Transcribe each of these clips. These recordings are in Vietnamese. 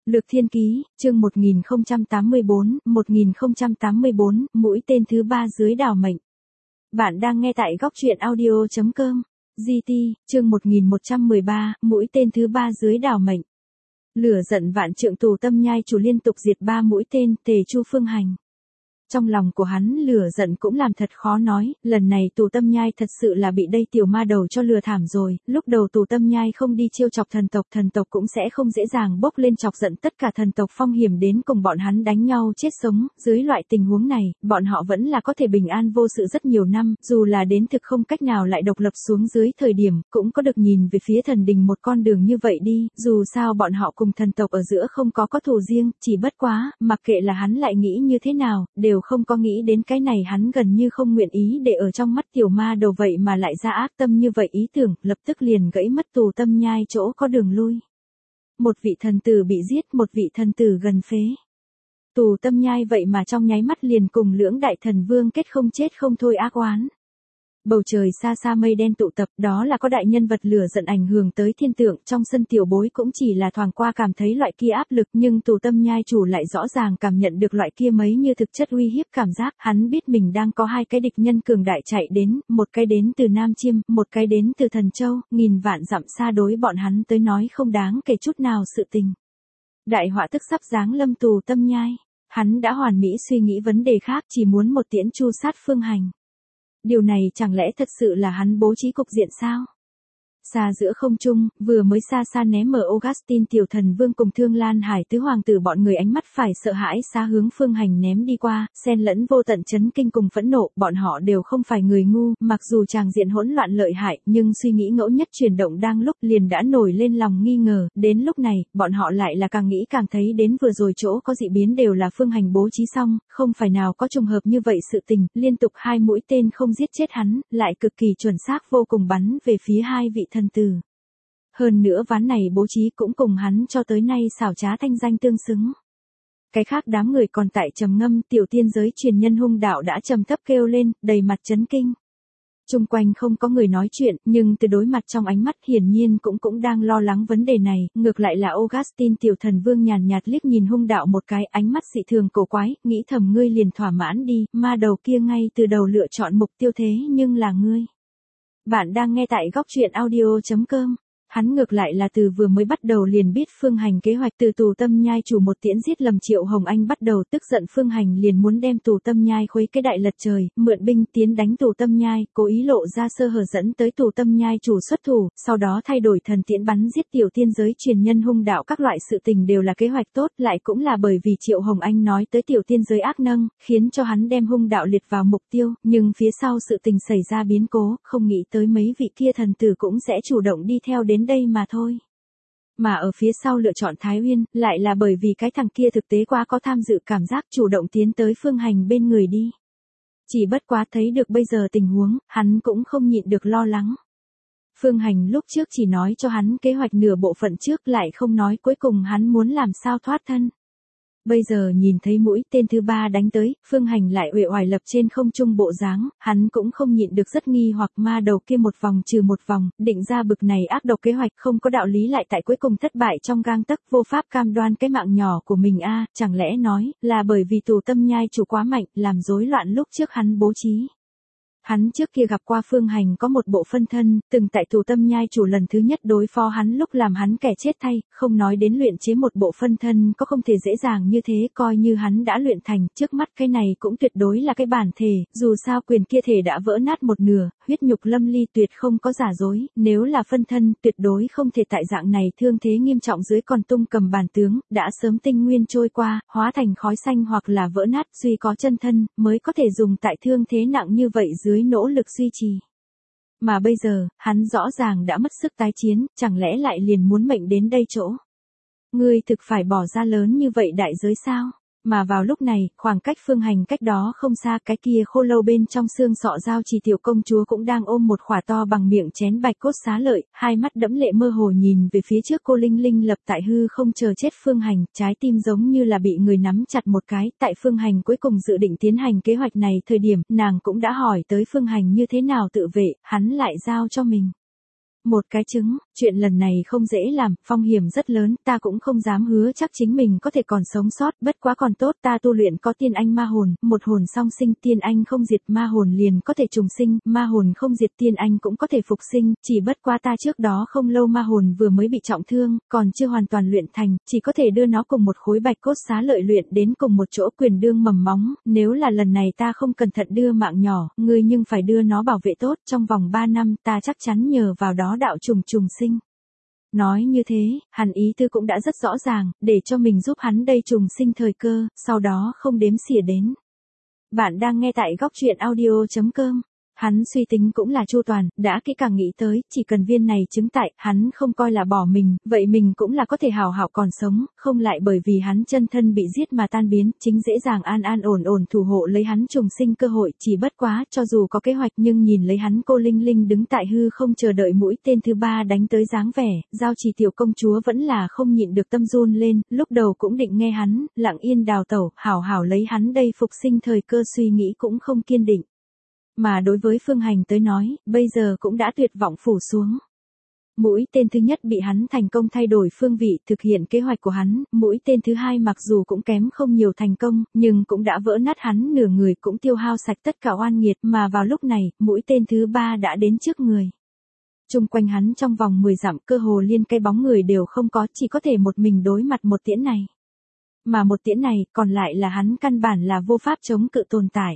Lược Thiên Ký, chương 1084, mũi tên thứ 3 dưới đảo mệnh. Bạn đang nghe tại góc truyện audio.com. GT, chương 1113, mũi tên thứ 3 dưới đảo mệnh. Lửa giận vạn trượng Tù Tâm Nhai chủ liên tục diệt 3 mũi tên Tề Chu Phương Hành. Trong lòng của hắn lửa giận cũng làm thật khó nói, lần này Tù Tâm Nhai thật sự là bị đây tiểu ma đầu cho lừa thảm rồi, lúc đầu Tù Tâm Nhai không đi trêu chọc thần tộc cũng sẽ không dễ dàng bốc lên chọc giận tất cả thần tộc phong hiểm đến cùng bọn hắn đánh nhau chết sống, dưới loại tình huống này, bọn họ vẫn là có thể bình an vô sự rất nhiều năm, dù là đến thực không cách nào lại độc lập xuống dưới thời điểm, cũng có được nhìn về phía thần đình một con đường như vậy đi, dù sao bọn họ cùng thần tộc ở giữa không có thù riêng, chỉ bất quá, mặc kệ là hắn lại nghĩ như thế nào, đều không có nghĩ đến cái này hắn gần như không nguyện ý để ở trong mắt tiểu ma đầu vậy mà lại ra ác tâm như vậy ý tưởng, lập tức liền gãy mất Tù Tâm Nhai chỗ có đường lui. Một vị thần tử bị giết, một vị thần tử gần phế. Tù Tâm Nhai vậy mà trong nháy mắt liền cùng lưỡng đại thần vương kết không chết không thôi ác oán. Bầu trời xa xa mây đen tụ tập, đó là có đại nhân vật lửa giận ảnh hưởng tới thiên tượng, trong sân tiểu bối cũng chỉ là thoáng qua cảm thấy loại kia áp lực, nhưng Tù Tâm Nhai chủ lại rõ ràng cảm nhận được loại kia mấy như thực chất uy hiếp cảm giác, hắn biết mình đang có hai cái địch nhân cường đại chạy đến, một cái đến từ Nam Chiêm, một cái đến từ Thần Châu, nghìn vạn dặm xa đối bọn hắn tới nói không đáng kể chút nào sự tình. Đại họa tức sắp giáng lâm Tù Tâm Nhai, hắn đã hoàn mỹ suy nghĩ vấn đề khác, chỉ muốn một tiễn chu sát Phương Hành. Điều này chẳng lẽ thật sự là hắn bố trí cục diện sao? Xa giữa không trung, vừa mới xa xa ném mở Augustin tiểu thần vương cùng Thương Lan Hải tứ hoàng tử bọn người ánh mắt phải sợ hãi xa hướng Phương Hành ném đi qua, xen lẫn vô tận chấn kinh cùng phẫn nộ, bọn họ đều không phải người ngu, mặc dù tràng diện hỗn loạn lợi hại, nhưng suy nghĩ ngẫu nhất chuyển động đang lúc liền đã nổi lên lòng nghi ngờ, đến lúc này, bọn họ lại là càng nghĩ càng thấy đến vừa rồi chỗ có dị biến đều là Phương Hành bố trí xong, không phải nào có trùng hợp như vậy sự tình, liên tục 2 mũi tên không giết chết hắn, lại cực kỳ chuẩn xác vô cùng bắn về phía 2 vị thần tử. Hơn nữa ván này bố trí cũng cùng hắn cho tới nay xảo trá thanh danh tương xứng. Cái khác đám người còn tại trầm ngâm, tiểu tiên giới truyền nhân hung đạo đã trầm thấp kêu lên, đầy mặt chấn kinh. Chung quanh không có người nói chuyện, nhưng từ đối mặt trong ánh mắt hiển nhiên cũng đang lo lắng vấn đề này, ngược lại là Augustin tiểu thần vương nhàn nhạt liếc nhìn hung đạo một cái, ánh mắt dị thường cổ quái, nghĩ thầm ngươi liền thỏa mãn đi, ma đầu kia ngay từ đầu lựa chọn mục tiêu thế nhưng là ngươi. Bạn đang nghe tại góc truyện audio.com. Hắn ngược lại là từ vừa mới bắt đầu liền biết Phương Hành kế hoạch từ Tù Tâm Nhai chủ một tiễn giết lầm Triệu Hồng Anh bắt đầu, tức giận Phương Hành liền muốn đem Tù Tâm Nhai khuấy cái đại lật trời, mượn binh tiến đánh Tù Tâm Nhai, cố ý lộ ra sơ hở dẫn tới Tù Tâm Nhai chủ xuất thủ, sau đó thay đổi thần tiễn bắn giết tiểu tiên giới truyền nhân hung đạo, các loại sự tình đều là kế hoạch tốt, lại cũng là bởi vì Triệu Hồng Anh nói tới tiểu tiên giới ác nâng, khiến cho hắn đem hung đạo liệt vào mục tiêu, nhưng phía sau sự tình xảy ra biến cố, không nghĩ tới mấy vị kia thần tử cũng sẽ chủ động đi theo đến đây mà thôi. Mà ở phía sau lựa chọn Thái Uyên, lại là bởi vì cái thằng kia thực tế quá có tham dự cảm giác chủ động tiến tới Phương Hành bên người đi. Chỉ bất quá thấy được bây giờ tình huống, hắn cũng không nhịn được lo lắng. Phương Hành lúc trước chỉ nói cho hắn kế hoạch nửa bộ phận trước, lại không nói cuối cùng hắn muốn làm sao thoát thân. Bây giờ nhìn thấy mũi tên thứ 3 đánh tới, Phương Hành lại uể oải lập trên không trung bộ dáng, hắn cũng không nhịn được rất nghi hoặc ma đầu kia một vòng trừ một vòng, định ra bực này ác độc kế hoạch không có đạo lý lại tại cuối cùng thất bại trong gang tấc, vô pháp cam đoan cái mạng nhỏ của mình a, chẳng lẽ nói là bởi vì Tù Tâm Nhai chủ quá mạnh, làm rối loạn lúc trước hắn bố trí. Hắn trước kia gặp qua Phương Hành có một bộ phân thân, từng tại Tù Tâm Nhai chủ lần thứ nhất đối phó hắn lúc làm hắn kẻ chết thay, không nói đến luyện chế một bộ phân thân có không thể dễ dàng như thế, coi như hắn đã luyện thành, trước mắt cái này cũng tuyệt đối là cái bản thể, dù sao quyền kia thể đã vỡ nát một nửa, huyết nhục lâm ly tuyệt không có giả dối, nếu là phân thân, tuyệt đối không thể tại dạng này thương thế nghiêm trọng dưới còn tung cầm bản tướng, đã sớm tinh nguyên trôi qua, hóa thành khói xanh hoặc là vỡ nát, duy có chân thân, mới có thể dùng tại thương thế nặng như vậy dưới nỗ lực duy trì. Mà bây giờ, hắn rõ ràng đã mất sức tái chiến, chẳng lẽ lại liền muốn mệnh đến đây chỗ. Ngươi thực phải bỏ ra lớn như vậy đại giới sao? Mà vào lúc này, khoảng cách Phương Hành cách đó không xa, cái kia khô lâu bên trong xương sọ Giao Trì tiểu công chúa cũng đang ôm một khỏa to bằng miệng chén bạch cốt xá lợi, hai mắt đẫm lệ mơ hồ nhìn về phía trước cô Linh Linh lập tại hư không chờ chết Phương Hành, trái tim giống như là bị người nắm chặt một cái, tại Phương Hành cuối cùng dự định tiến hành kế hoạch này thời điểm, nàng cũng đã hỏi tới Phương Hành như thế nào tự vệ, hắn lại giao cho mình một cái trứng, Chuyện lần này không dễ làm, phong hiểm rất lớn, ta cũng không dám hứa chắc chính mình có thể còn sống sót, bất quá còn tốt ta tu luyện có tiên anh ma hồn, một hồn song sinh, tiên anh không diệt ma hồn liền có thể trùng sinh, ma hồn không diệt tiên anh cũng có thể phục sinh, chỉ bất quá ta trước đó không lâu ma hồn vừa mới bị trọng thương, còn chưa hoàn toàn luyện thành, chỉ có thể đưa nó cùng một khối bạch cốt xá lợi luyện đến cùng một chỗ quyền đương mầm móng, nếu là lần này ta không cẩn thận đưa mạng nhỏ, ngươi nhưng phải đưa nó bảo vệ tốt, trong vòng 3 năm ta chắc chắn nhờ vào đó đạo trùng sinh. Nói như thế, hắn ý tư cũng đã rất rõ ràng, để cho mình giúp hắn đây trùng sinh thời cơ, sau đó không đếm xỉa đến. Bạn đang nghe tại góc truyện audio.com. Hắn suy tính cũng là chu toàn, đã kỹ càng nghĩ tới, chỉ cần viên này chứng tại, hắn không coi là bỏ mình, vậy mình cũng là có thể hào hảo còn sống, không lại bởi vì hắn chân thân bị giết mà tan biến, chính dễ dàng an an ổn ổn thủ hộ lấy hắn trùng sinh cơ hội, chỉ bất quá, cho dù có kế hoạch nhưng nhìn lấy hắn cô Linh Linh đứng tại hư không chờ đợi mũi tên thứ 3 đánh tới dáng vẻ, Giao Trì tiểu công chúa vẫn là không nhịn được tâm run lên, lúc đầu cũng định nghe hắn, lặng yên đào tẩu, hảo hảo lấy hắn đây phục sinh thời cơ suy nghĩ cũng không kiên định. Mà đối với Phương Hành tới nói, bây giờ cũng đã tuyệt vọng phủ xuống. Mũi tên thứ nhất bị hắn thành công thay đổi phương vị thực hiện kế hoạch của hắn, mũi tên thứ hai mặc dù cũng kém không nhiều thành công, nhưng cũng đã vỡ nát hắn nửa người cũng tiêu hao sạch tất cả oan nghiệt mà vào lúc này, mũi tên thứ 3 đã đến trước người. Trung quanh hắn trong vòng 10 dặm cơ hồ liên cây bóng người đều không có, chỉ có thể một mình đối mặt một tiễn này. Mà một tiễn này còn lại là hắn căn bản là vô pháp chống cự tồn tại.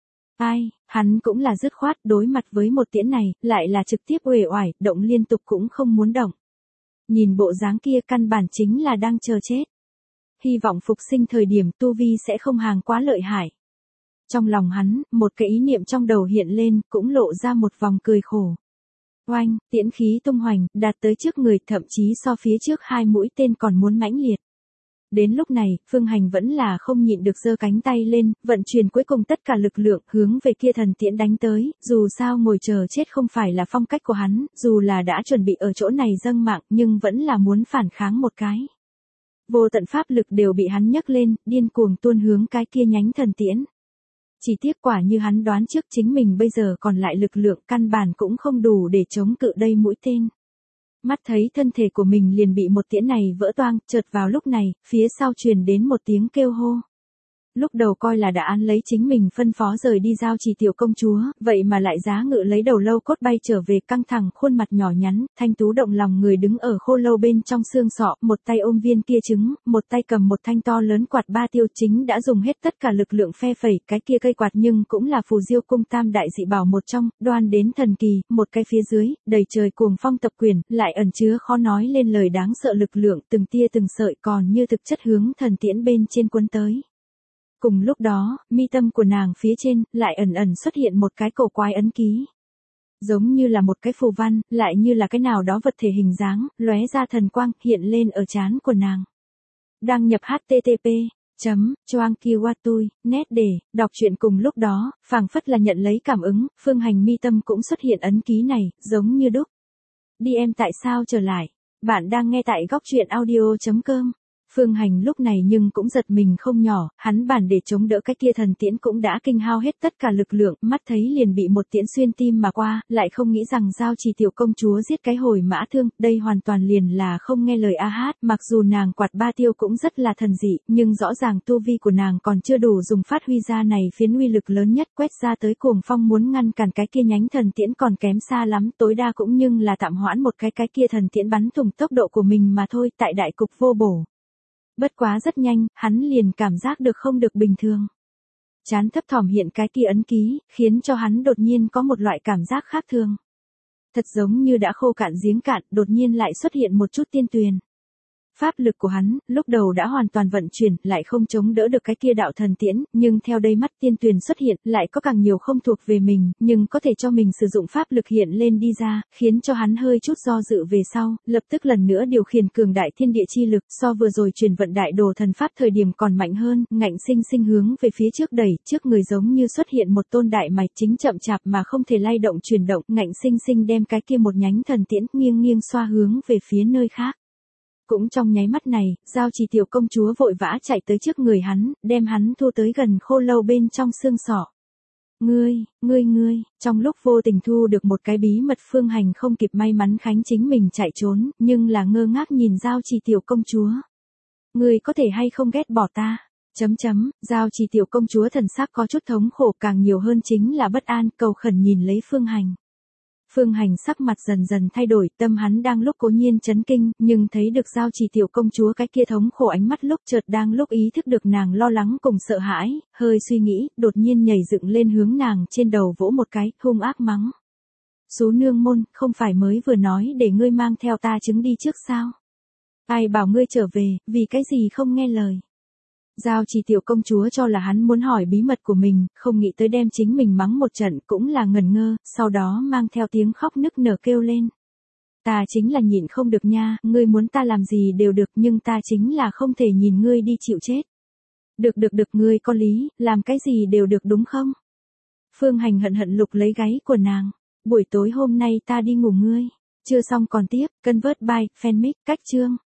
Ai, hắn cũng là dứt khoát đối mặt với một tiễn này, lại là trực tiếp uể oải, động liên tục cũng không muốn động. Nhìn bộ dáng kia căn bản chính là đang chờ chết. Hy vọng phục sinh thời điểm tu vi sẽ không hàng quá lợi hại. Trong lòng hắn, một cái ý niệm trong đầu hiện lên, cũng lộ ra một vòng cười khổ. Oanh, tiễn khí tung hoành, đạt tới trước người, thậm chí so phía trước 2 mũi tên còn muốn mãnh liệt. Đến lúc này, Phương Hành vẫn là không nhịn được giơ cánh tay lên, vận chuyển cuối cùng tất cả lực lượng hướng về kia thần tiễn đánh tới, dù sao ngồi chờ chết không phải là phong cách của hắn, dù là đã chuẩn bị ở chỗ này dâng mạng nhưng vẫn là muốn phản kháng một cái. Vô tận pháp lực đều bị hắn nhấc lên, điên cuồng tuôn hướng cái kia nhánh thần tiễn. Chỉ tiếc quả như hắn đoán trước chính mình bây giờ còn lại lực lượng căn bản cũng không đủ để chống cự đây mũi tên. Mắt thấy thân thể của mình liền bị một tiễn này vỡ toang, chợt vào lúc này, phía sau truyền đến một tiếng kêu hô. Lúc đầu coi là đã án lấy chính mình phân phó rời đi Giao Trì tiểu công chúa, vậy mà lại giá ngự lấy đầu lâu cốt bay trở về căng thẳng khuôn mặt nhỏ nhắn, thanh tú động lòng người đứng ở khô lâu bên trong xương sọ, một tay ôm viên kia trứng, một tay cầm một thanh to lớn quạt ba tiêu chính đã dùng hết tất cả lực lượng phe phẩy, cái kia cây quạt nhưng cũng là phù diêu cung tam đại dị bảo một trong, đoan đến thần kỳ, một cái phía dưới, đầy trời cuồng phong tập quyền, lại ẩn chứa khó nói lên lời đáng sợ lực lượng từng tia từng sợi còn như thực chất hướng thần tiễn bên trên cuốn tới. Cùng lúc đó, mi tâm của nàng phía trên, lại ẩn ẩn xuất hiện một cái cổ quái ấn ký. Giống như là một cái phù văn, lại như là cái nào đó vật thể hình dáng, lóe ra thần quang, hiện lên ở trán của nàng. Đăng nhập http://choangkiwatui.net để đọc truyện cùng lúc đó, phảng phất là nhận lấy cảm ứng, Phương Hành mi tâm cũng xuất hiện ấn ký này, giống như đúc. Đi em tại sao trở lại? Bạn đang nghe tại góc truyện audio.com. Phương Hành lúc này nhưng cũng giật mình không nhỏ, hắn bản để chống đỡ cái kia thần tiễn cũng đã kinh hao hết tất cả lực lượng, mắt thấy liền bị một tiễn xuyên tim mà qua, lại không nghĩ rằng Giao Trì tiểu công chúa giết cái hồi mã thương, đây hoàn toàn liền là không nghe lời a hát, mặc dù nàng quạt ba tiêu cũng rất là thần dị, nhưng rõ ràng tu vi của nàng còn chưa đủ dùng phát huy ra này phiến uy lực lớn nhất quét ra tới cuồng phong muốn ngăn cản cái kia nhánh thần tiễn còn kém xa lắm, tối đa cũng nhưng là tạm hoãn một cái kia thần tiễn bắn thủng tốc độ của mình mà thôi, tại đại cục vô bổ. Bất quá rất nhanh, hắn liền cảm giác được không được bình thường. Trán thấp thỏm hiện cái kia ấn ký, khiến cho hắn đột nhiên có một loại cảm giác khác thường. Thật giống như đã khô cạn giếng cạn, đột nhiên lại xuất hiện một chút tiên tuyền. Pháp lực của hắn, lúc đầu đã hoàn toàn vận chuyển, lại không chống đỡ được cái kia đạo thần tiễn, nhưng theo đây mắt tiên tuyền xuất hiện, lại có càng nhiều không thuộc về mình, nhưng có thể cho mình sử dụng pháp lực hiện lên đi ra, khiến cho hắn hơi chút do dự về sau, lập tức lần nữa điều khiển cường đại thiên địa chi lực, so vừa rồi truyền vận đại đồ thần pháp thời điểm còn mạnh hơn, ngạnh sinh sinh hướng về phía trước đẩy, trước người giống như xuất hiện một tôn đại mạch chính chậm chạp mà không thể lay động chuyển động, ngạnh sinh sinh đem cái kia một nhánh thần tiễn nghiêng nghiêng xoa hướng về phía nơi khác. Cũng trong nháy mắt này, Giao Trì tiểu công chúa vội vã chạy tới trước người hắn, đem hắn thu tới gần khô lâu bên trong xương sọ. Ngươi, trong lúc vô tình thu được một cái bí mật Phương Hành không kịp may mắn khánh chính mình chạy trốn, nhưng là ngơ ngác nhìn Giao Trì tiểu công chúa. Ngươi có thể hay không ghét bỏ ta? Giao Trì tiểu công chúa thần sắc có chút thống khổ, càng nhiều hơn chính là bất an, cầu khẩn nhìn lấy Phương Hành. Phương Hành sắc mặt dần dần thay đổi, tâm hắn đang lúc cố nhiên chấn kinh, nhưng thấy được Giao Trì tiểu công chúa cái kia thống khổ ánh mắt lúc chợt đang lúc ý thức được nàng lo lắng cùng sợ hãi, hơi suy nghĩ, đột nhiên nhảy dựng lên hướng nàng trên đầu vỗ một cái, hung ác mắng. Xú nương môn, không phải mới vừa nói để ngươi mang theo ta trứng đi trước sao? Ai bảo ngươi trở về, vì cái gì không nghe lời? Giao Trì tiểu công chúa cho là hắn muốn hỏi bí mật của mình, không nghĩ tới đem chính mình mắng một trận cũng là ngẩn ngơ, sau đó mang theo tiếng khóc nức nở kêu lên. Ta chính là nhịn không được nha, ngươi muốn ta làm gì đều được nhưng ta chính là không thể nhìn ngươi đi chịu chết. Được, ngươi có lý, làm cái gì đều được đúng không? Phương Hành hận lục lấy gáy của nàng. Buổi tối hôm nay ta đi ngủ ngươi. Chưa xong còn tiếp, Convert by Fanmic, cách chương.